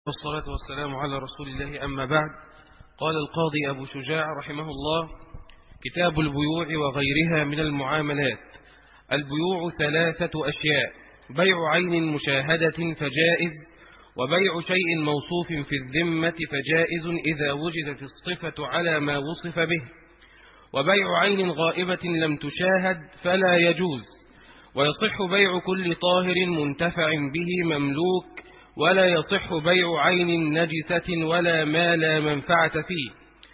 والصلاة والسلام على رسول الله. أما بعد، قال القاضي أبو شجاع رحمه الله: كتاب البيوع وغيرها من المعاملات. البيوع ثلاثة أشياء: بيع عين مشاهدة فجائز، وبيع شيء موصوف في الذمة فجائز إذا وجدت الصفة على ما وصف به، وبيع عين غائبة لم تشاهد فلا يجوز. ويصح بيع كل طاهر منتفع به مملوك، ولا يصح بيع عين نجسة ولا ما لا منفعة فيه.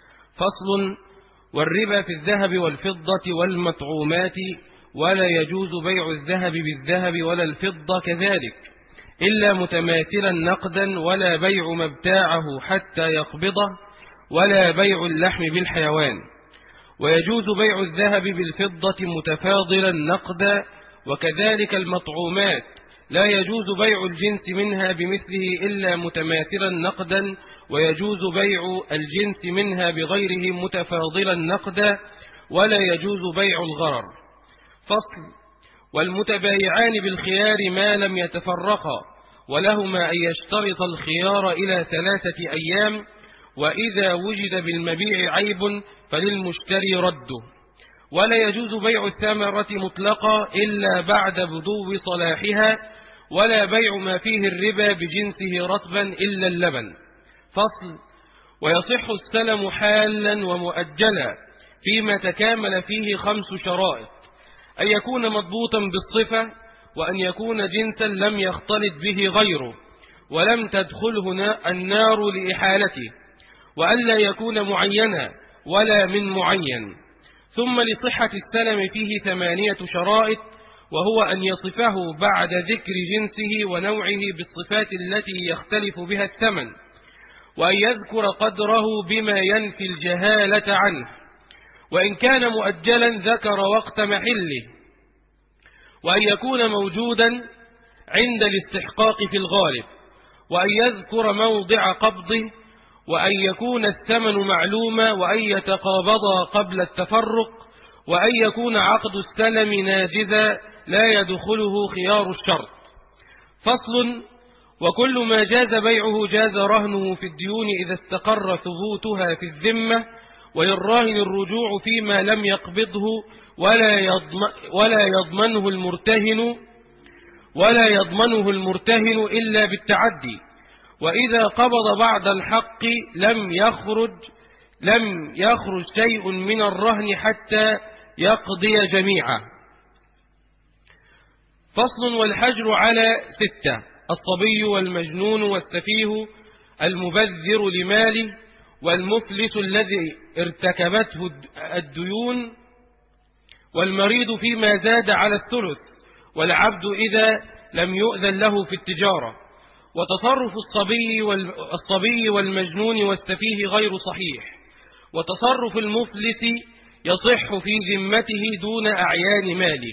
فصل: والربا في الذهب والفضة والمطعومات، ولا يجوز بيع الذهب بالذهب ولا الفضة كذلك إلا متماثلا نقدا، ولا بيع ما ابتاعه حتى يقبضه، ولا بيع اللحم بالحيوان. ويجوز بيع الذهب بالفضة متفاضلا نقدا، وكذلك المطعومات لا يجوز بيع الجنس منها بمثله إلا متماثلا نقدا، ويجوز بيع الجنس منها بغيره متفاضلا نقدا، ولا يجوز بيع الغرر. فصل: والمتبايعان بالخيار ما لم يتفرقا، ولهما أن يشترط الخيار إلى 3 أيام، وإذا وجد بالمبيع عيب فللمشتري رده. ولا يجوز بيع الثمرة مطلقا إلا بعد بدو صلاحها، ولا بيع ما فيه الربا بجنسه رطبا إلا اللبن. فصل: ويصح السلم حالا ومؤجلا فيما تكامل فيه 5 شرائط: أن يكون مضبوطا بالصفة، وأن يكون جنسا لم يختلط به غيره ولم تدخله النار لإحالته، وأن لا يكون معينا ولا من معين. ثم لصحة السلم فيه 8 شرائط: وهو أن يصفه بعد ذكر جنسه ونوعه بالصفات التي يختلف بها الثمن، وأن يذكر قدره بما ينفي الجهالة عنه، وإن كان مؤجلا ذكر وقت محله، وأن يكون موجودا عند الاستحقاق في الغالب، وأن يذكر موضع قبضه، وأن يكون الثمن معلوما، وأن يتقابضا قبل التفرق، وأن يكون عقد السلم ناجزا لا يدخله خيار الشرط. فصل: وكل ما جاز بيعه جاز رهنه في الديون إذا استقر ثبوتها في الذمة، وللراهن الرجوع فيما لم يقبضه، ولا يضمنه المرتهن إلا بالتعدي. وإذا قبض بعد الحق لم يخرج شيء من الرهن حتى يقضي جميعه. فصل: والحجر على 6: الصبي والمجنون والسفيه، المبذر لماله، والمفلس الذي ارتكبته الديون، والمريض فيما زاد على 1/3، والعبد إذا لم يؤذن له في التجارة. وتصرف الصبي والمجنون والسفيه غير صحيح. وتصرف المفلس يصح في ذمته دون أعيان ماله.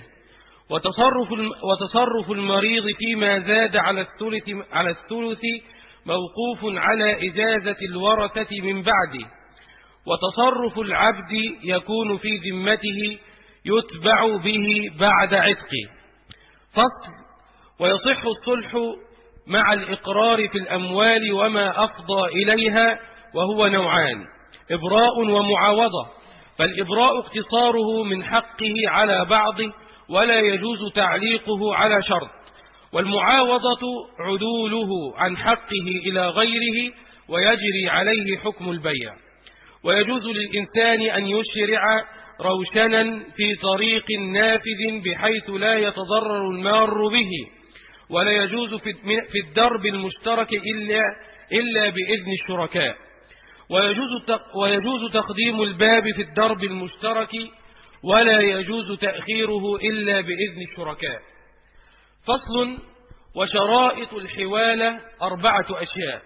وتصرف المريض فيما زاد على الثلث موقوف على إجازة الورثة من بعده. وتصرف العبد يكون في ذمته يتبع به بعد عتقه. فصل: ويصح الصلح مع الإقرار في الأموال وما أفضى إليها، وهو نوعان: إبراء ومعاوضة. فالإبراء اقتصاره من حقه على بعضه، ولا يجوز تعليقه على شرط، والمعاوضة عدوله عن حقه إلى غيره ويجري عليه حكم البيع. ويجوز للإنسان أن يشرع روشنا في طريق نافذ بحيث لا يتضرر المار به، ولا يجوز في الدرب المشترك إلا بإذن الشركاء. ويجوز تقديم الباب في الدرب المشترك، ولا يجوز تأخيره إلا بإذن الشركاء. فصل: وشرائط الحوالة 4 أشياء.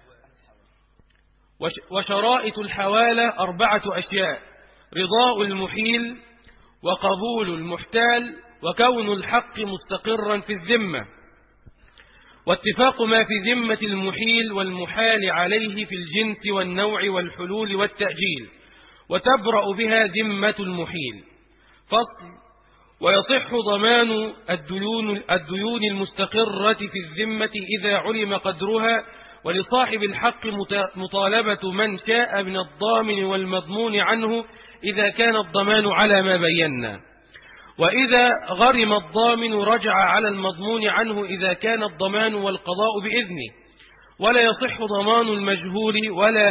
وشرائط الحوالة 4 أشياء: رضاء المحيل، وقبول المحتال، وكون الحق مستقرا في الذمة، واتفاق ما في ذمة المحيل والمحال عليه في الجنس والنوع والحلول والتأجيل، وتبرأ بها ذمة المحيل. فصل: ويصح ضمان الديون المستقرة في الذمة إذا علم قدرها، ولصاحب الحق مطالبة من شاء من الضامن والمضمون عنه إذا كان الضمان على ما بينا. وإذا غرم الضامن رجع على المضمون عنه إذا كان الضمان والقضاء بإذنه. ولا يصح ضمان المجهول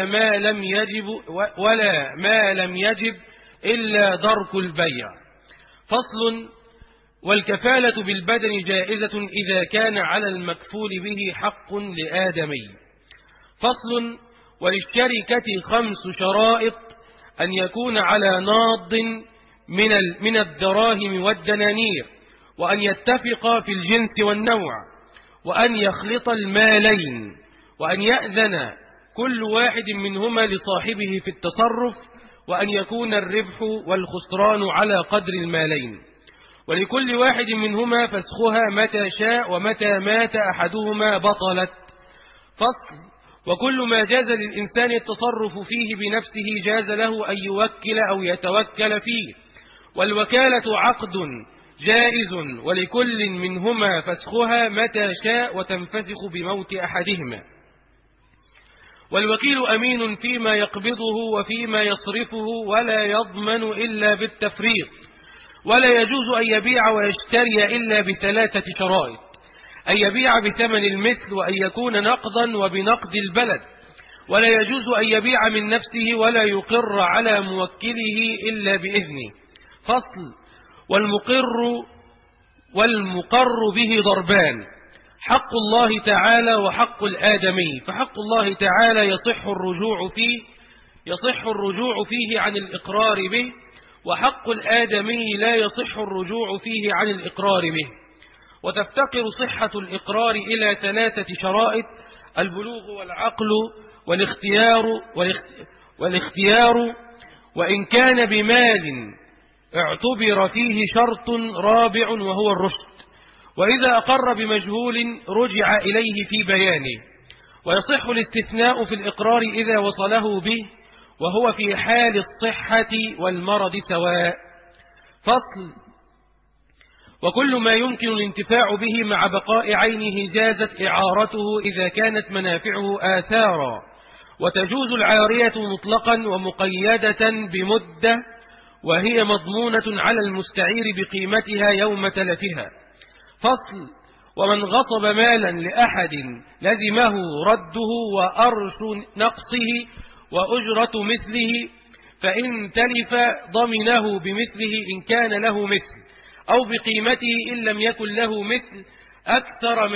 ولا ما لم يجب إلا درك البيع. فصل. والكفالة بالبدن جائزة إذا كان على المكفول به حق لآدمي. فصل. وللشركة 5 شرائط: أن يكون على ناض من الدراهم والدنانير، وأن يتفق في الجنس والنوع، وأن يخلط المالين، وأن يأذن كل واحد منهما لصاحبه في التصرف، وأن يكون الربح والخسران على قدر المالين، ولكل واحد منهما فسخها متى شاء، ومتى مات أحدهما بطلت. فصل. وكل ما جاز للإنسان التصرف فيه بنفسه جاز له أن يوكل أو يتوكل فيه، والوكالة عقد جائز، ولكل منهما فسخها متى شاء وتنفسخ بموت أحدهما. والوكيل أمين فيما يقبضه وفيما يصرفه، ولا يضمن إلا بالتفريط. ولا يجوز أن يبيع ويشتري إلا ب3 شرائط: أن يبيع بثمن المثل، وأن يكون نقدا وبنقد البلد. ولا يجوز أن يبيع من نفسه، ولا يقر على موكله إلا بإذنه. فصل. والمقر به ضربان: حق الله تعالى وحق الآدمي. فحق الله تعالى يصح الرجوع فيه عن الإقرار به، وحق الآدمي لا يصح الرجوع فيه عن الإقرار به. وتفتقر صحة الإقرار إلى 3 شرائط: البلوغ والعقل والاختيار، وإن كان بمال اعتبر فيه شرط رابع وهو الرشد. وإذا أقر بمجهول رجع إليه في بيانه. ويصح الاستثناء في الإقرار إذا وصله به، وهو في حال الصحة والمرض سواء. فصل. وكل ما يمكن الانتفاع به مع بقاء عينه جازت إعارته إذا كانت منافعه آثارا، وتجوز العارية مطلقا ومقيدة بمدة، وهي مضمونة على المستعير بقيمتها يوم تلفها. فصل. ومن غصب مالا لأحد لزمه رده وأرش نقصه وأجرة مثله، فإن تلف ضمنه بمثله إن كان له مثل، أو بقيمته إن لم يكن له مثل أكثر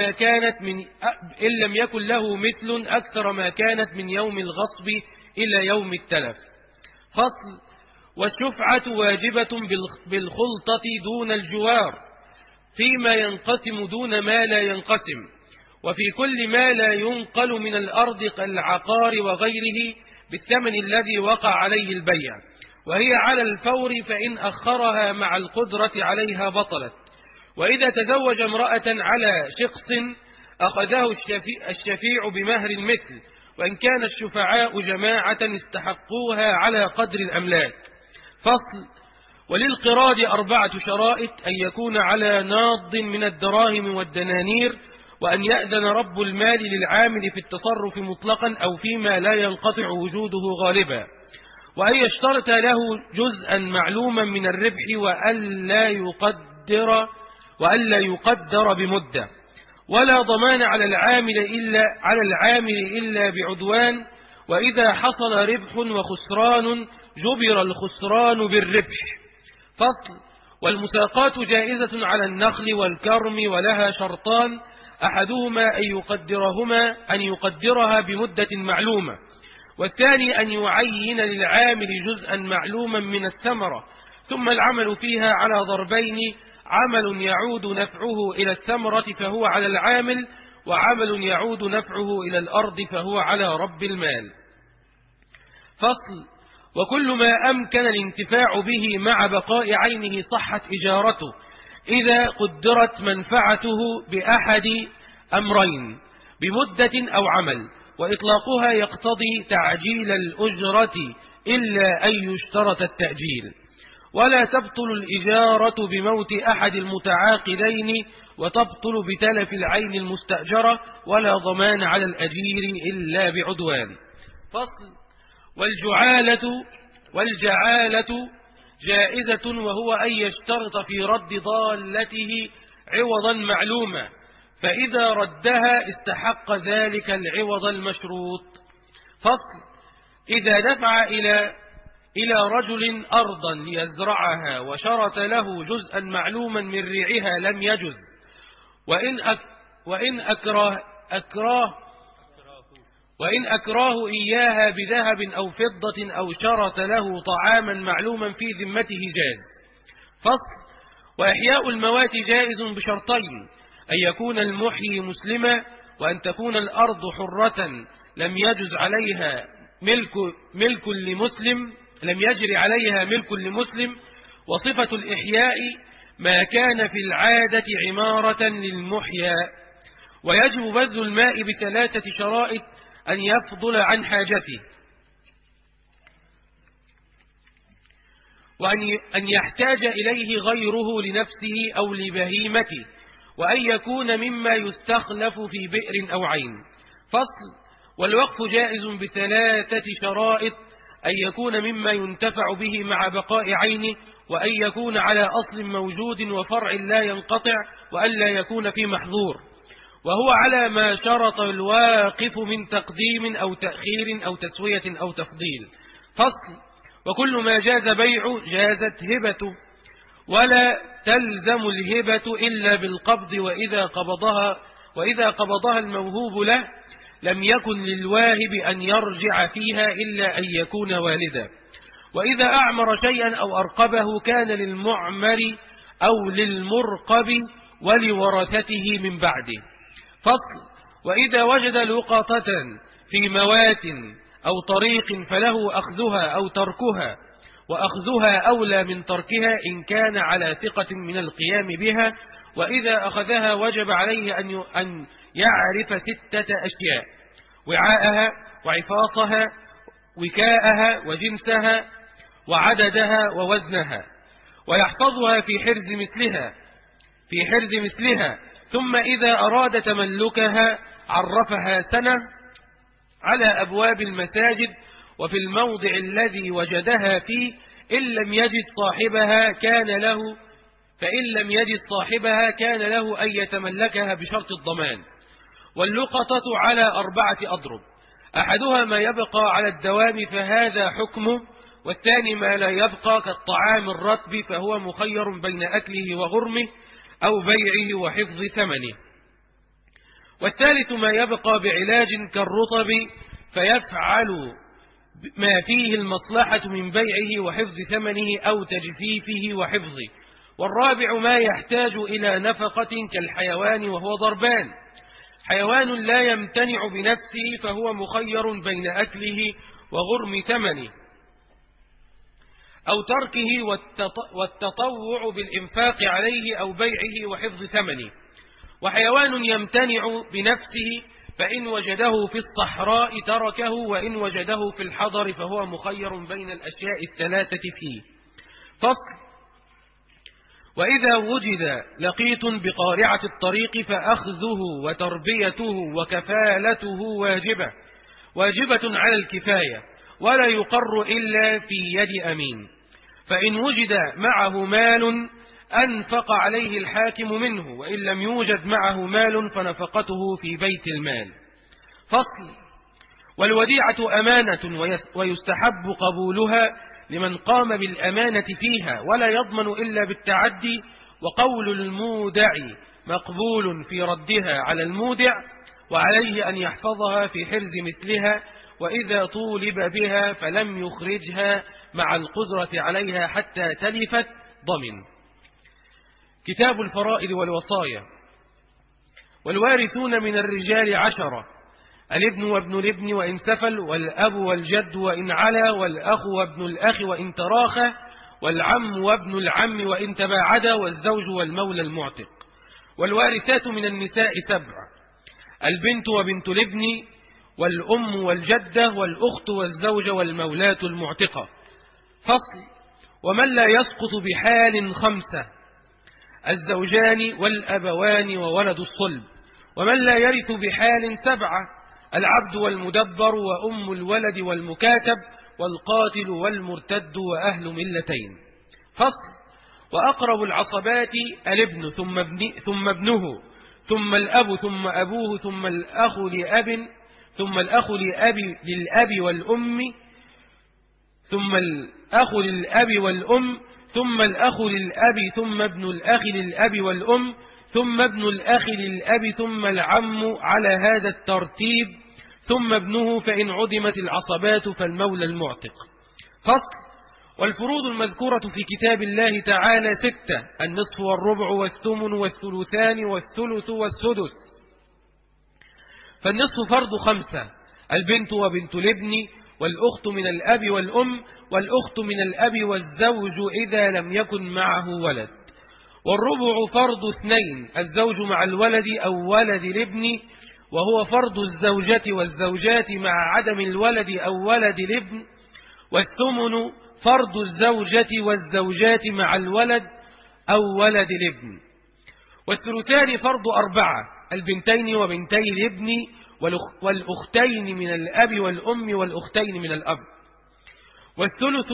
ما كانت من يوم الغصب إلى يوم التلف. فصل. والشفعة واجبة بالخلطة دون الجوار، فيما ينقسم دون ما لا ينقسم، وفي كل ما لا ينقل من الأرض كالعقار وغيره بالثمن الذي وقع عليه البيع، وهي على الفور، فإن أخرها مع القدرة عليها بطلت. وإذا تزوج امرأة على شخص أخذه الشفيع بمهر المثل، وإن كان الشفعاء جماعة استحقوها على قدر الأملاك. فصل. وللقراض 4 شرائط: أن يكون على ناض من الدراهم والدنانير، وأن يأذن رب المال للعامل في التصرف مطلقا أو فيما لا ينقطع وجوده غالبا، وأن يشترط له جزءا معلوما من الربح، وألا يقدر بمدة. ولا ضمان على العامل إلا بعدوان، وإذا حصل ربح وخسران جبر الخسران بالربح. فصل. والمساقات جائزة على النخل والكرم، ولها شرطان: أحدهما أن يقدرها بمدة معلومة، والثاني أن يعين للعامل جزءا معلوما من الثمرة، ثم العمل فيها على ضربين: عمل يعود نفعه إلى الثمرة فهو على العامل، وعمل يعود نفعه إلى الأرض فهو على رب المال. فصل. وكل ما أمكن الانتفاع به مع بقاء عينه صحت إجارته، إذا قدرت منفعته بأحد أمرين: بمدة أو عمل، وإطلاقها يقتضي تعجيل الأجرة إلا أن يشترط التأجيل. ولا تبطل الإجارة بموت أحد المتعاقدين، وتبطل بتلف العين المستأجرة، ولا ضمان على الأجير إلا بعدوان. فصل. والجعالة جائزة، وهو أن يشترط في رد ضالته عوضا معلوما، فإذا ردها استحق ذلك العوض المشروط. فصل. إذا دفع إلى رجل أرضا ليزرعها وشرط له جزءا معلوما من ريعها لم يجز، وإن أكراه إياها بذهب أو فضة أو شرط له طعاما معلوما في ذمته جاز. فصل. وإحياء الموات جائز بشرطين: أن يكون المحيي مسلما، وأن تكون الأرض حرة لم يجز عليها ملك لمسلم. وصفة الإحياء ما كان في العادة عمارة للمحيا. ويجب بذل الماء ب3 شرائط: أن يفضل عن حاجته، وأن يحتاج إليه غيره لنفسه أو لبهيمته، وأن يكون مما يستخلف في بئر أو عين. فصل. والوقف جائز ب3 شرائط: أن يكون مما ينتفع به مع بقاء عينه، وأن يكون على أصل موجود وفرع لا ينقطع، وأن لا يكون في محظور، وهو على ما شرط الواقف من تقديم أو تأخير أو تسوية أو تفضيل. فصل. وكل ما جاز بيعه جازت هبته، ولا تلزم الهبة إلا بالقبض، وإذا قبضها الموهوب له لم يكن للواهب أن يرجع فيها إلا أن يكون والدا. وإذا أعمر شيئا أو أرقبه كان للمعمر أو للمرقب ولورثته من بعده. فصل. وإذا وجد لقطة في موات أو طريق فله أخذها أو تركها، وأخذها أولى من تركها إن كان على ثقة من القيام بها. وإذا أخذها وجب عليه أن يعرف 6 أشياء: وعاءها، وعفاصها، وكاءها، وجنسها، وعددها، ووزنها، ويحفظها في حرز مثلها. ثم إذا أراد تملكها عرفها سنة على أبواب المساجد وفي الموضع الذي وجدها فيه. فإن لم يجد صاحبها كان له أن يتملكها بشرط الضمان. واللقطة على 4 أضرب: أحدها ما يبقى على الدوام فهذا حكمه، والثاني ما لا يبقى كالطعام الرطب فهو مخير بين أكله وغرمه أو بيعه وحفظ ثمنه. والثالث ما يبقى بعلاج كالرطب فيفعل ما فيه المصلحة من بيعه وحفظ ثمنه أو تجفيفه وحفظه. والرابع ما يحتاج إلى نفقة كالحيوان وهو ضربان: حيوان لا يمتنع بنفسه فهو مخير بين أكله وغرم ثمنه أو تركه والتطوع بالإنفاق عليه أو بيعه وحفظ ثمنه. وحيوان يمتنع بنفسه فإن وجده في الصحراء تركه، وإن وجده في الحضر فهو مخير بين الأشياء 3 فيه. فصل. وإذا وجد لقيط بقارعة الطريق فأخذه وتربيته وكفالته واجبة على الكفاية، ولا يقر إلا في يد أمين. فإن وجد معه مال أنفق عليه الحاكم منه، وإن لم يوجد معه مال فنفقته في بيت المال. فصل. والوديعة أمانة ويستحب قبولها لمن قام بالأمانة فيها، ولا يضمن إلا بالتعدي. وقول المودع مقبول في ردها على المودع، وعليه أن يحفظها في حرز مثلها، وإذا طولب بها فلم يخرجها مع القدرة عليها حتى تلفت ضمن. كتاب الفرائض والوصايا. والوارثون من الرجال 10: الابن وابن الابن وإن سفل، والأب والجد وإن علا، والأخ وابن الأخ وإن تراخى، والعم وابن العم وإن تباعدا، والزوج والمولى المعتق. والوارثات من النساء 7: البنت وبنت الابن، والأم والجدة، والأخت والزوجة والمولاة المعتقة. فصل. ومن لا يسقط بحال 5: الزوجان والأبوان وولد الصلب. ومن لا يرث بحال 7: العبد والمدبر وأم الولد والمكاتب والقاتل والمرتد وأهل ملتين. فصل. وأقرب العصبات الابن ثم ابنه ثم الأب ثم أبوه ثم الأخ للأب والأم ثم الأخ للأب والأم ثم الأخ للأب ثم ابن الأخ للأب والأم ثم ابن الأخ للأب ثم العم على هذا الترتيب ثم ابنه، فإن عدمت العصبات فالمولى المعتق. فصل. والفروض المذكورة في كتاب الله تعالى 6: النصف والربع والثمن والثلثان والثلث والسدس. فالنصف فرض 5: البنت وبنت الابن والأخت من الأب والأم والأخت من الأب والزوج إذا لم يكن معه ولد. والربع فرض 2: الزوج مع الولد أو ولد الابن، وهو فرض الزوجة والزوجات مع عدم الولد أو ولد الابن. والثمن فرض الزوجة والزوجات مع الولد أو ولد الابن. والثلثان فرض 4: البنتين وبنتي الابن والأختين من الأب والأم والأختين من الأب. والثلث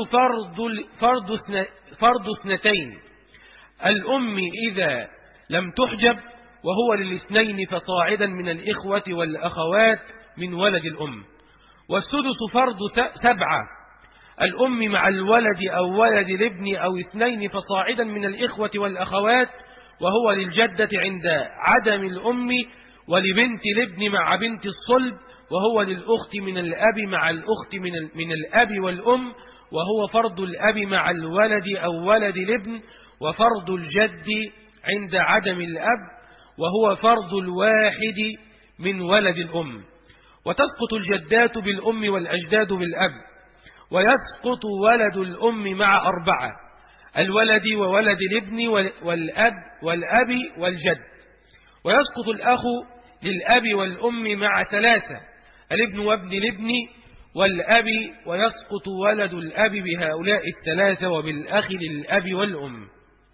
فرض 2: الأم إذا لم تحجب، وهو للاثنين فصاعدا من الإخوة والأخوات من ولد الأم. والسدس فرض 7: الأم مع الولد أو ولد الابن أو 2 فصاعدا من الإخوة والأخوات، وهو للجدة عند عدم الأم، ولبنت الابن مع بنت الصلب، وهو للأخت من الأب مع الأخت من الأب والأم، وهو فرض الأب مع الولد أو ولد الابن، وفرض الجد عند عدم الأب، وهو فرض الواحد من ولد الأم. وتسقط الجدات بالأم والأجداد بالأب. ويسقط ولد الأم مع 4: الولد وولد الابن والأب والجد. ويسقط الأخ للأب والأم مع 3: الابن وابن الابن والأب. ويسقط ولد الأب بهؤلاء 3 وبالأخ للأب والأم.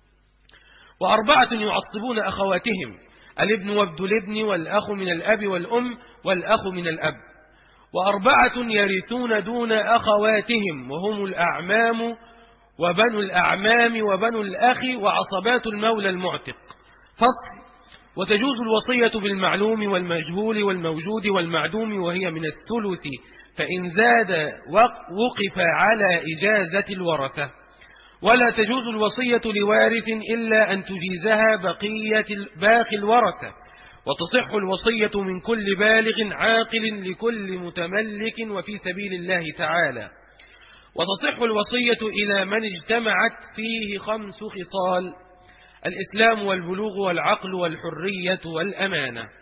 4 يعصبون أخواتهم: الابن وابن الابن والأخ من الأب والأم والأخ من الأب. 4 يرثون دون أخواتهم، وهم الأعمام وبنو الأعمام وبنو الأخ وعصبات المولى المعتق. فصل. وتجوز الوصية بالمعلوم والمجهول والموجود والمعدوم، وهي من الثلث، فإن زاد وقف على إجازة الورثة. ولا تجوز الوصية لوارث إلا أن تجيزها باقي الورثة. وتصح الوصية من كل بالغ عاقل لكل متملك وفي سبيل الله تعالى. وتصح الوصية إلى من اجتمعت فيه 5 خصال: الإسلام والبلوغ والعقل والحرية والأمانة.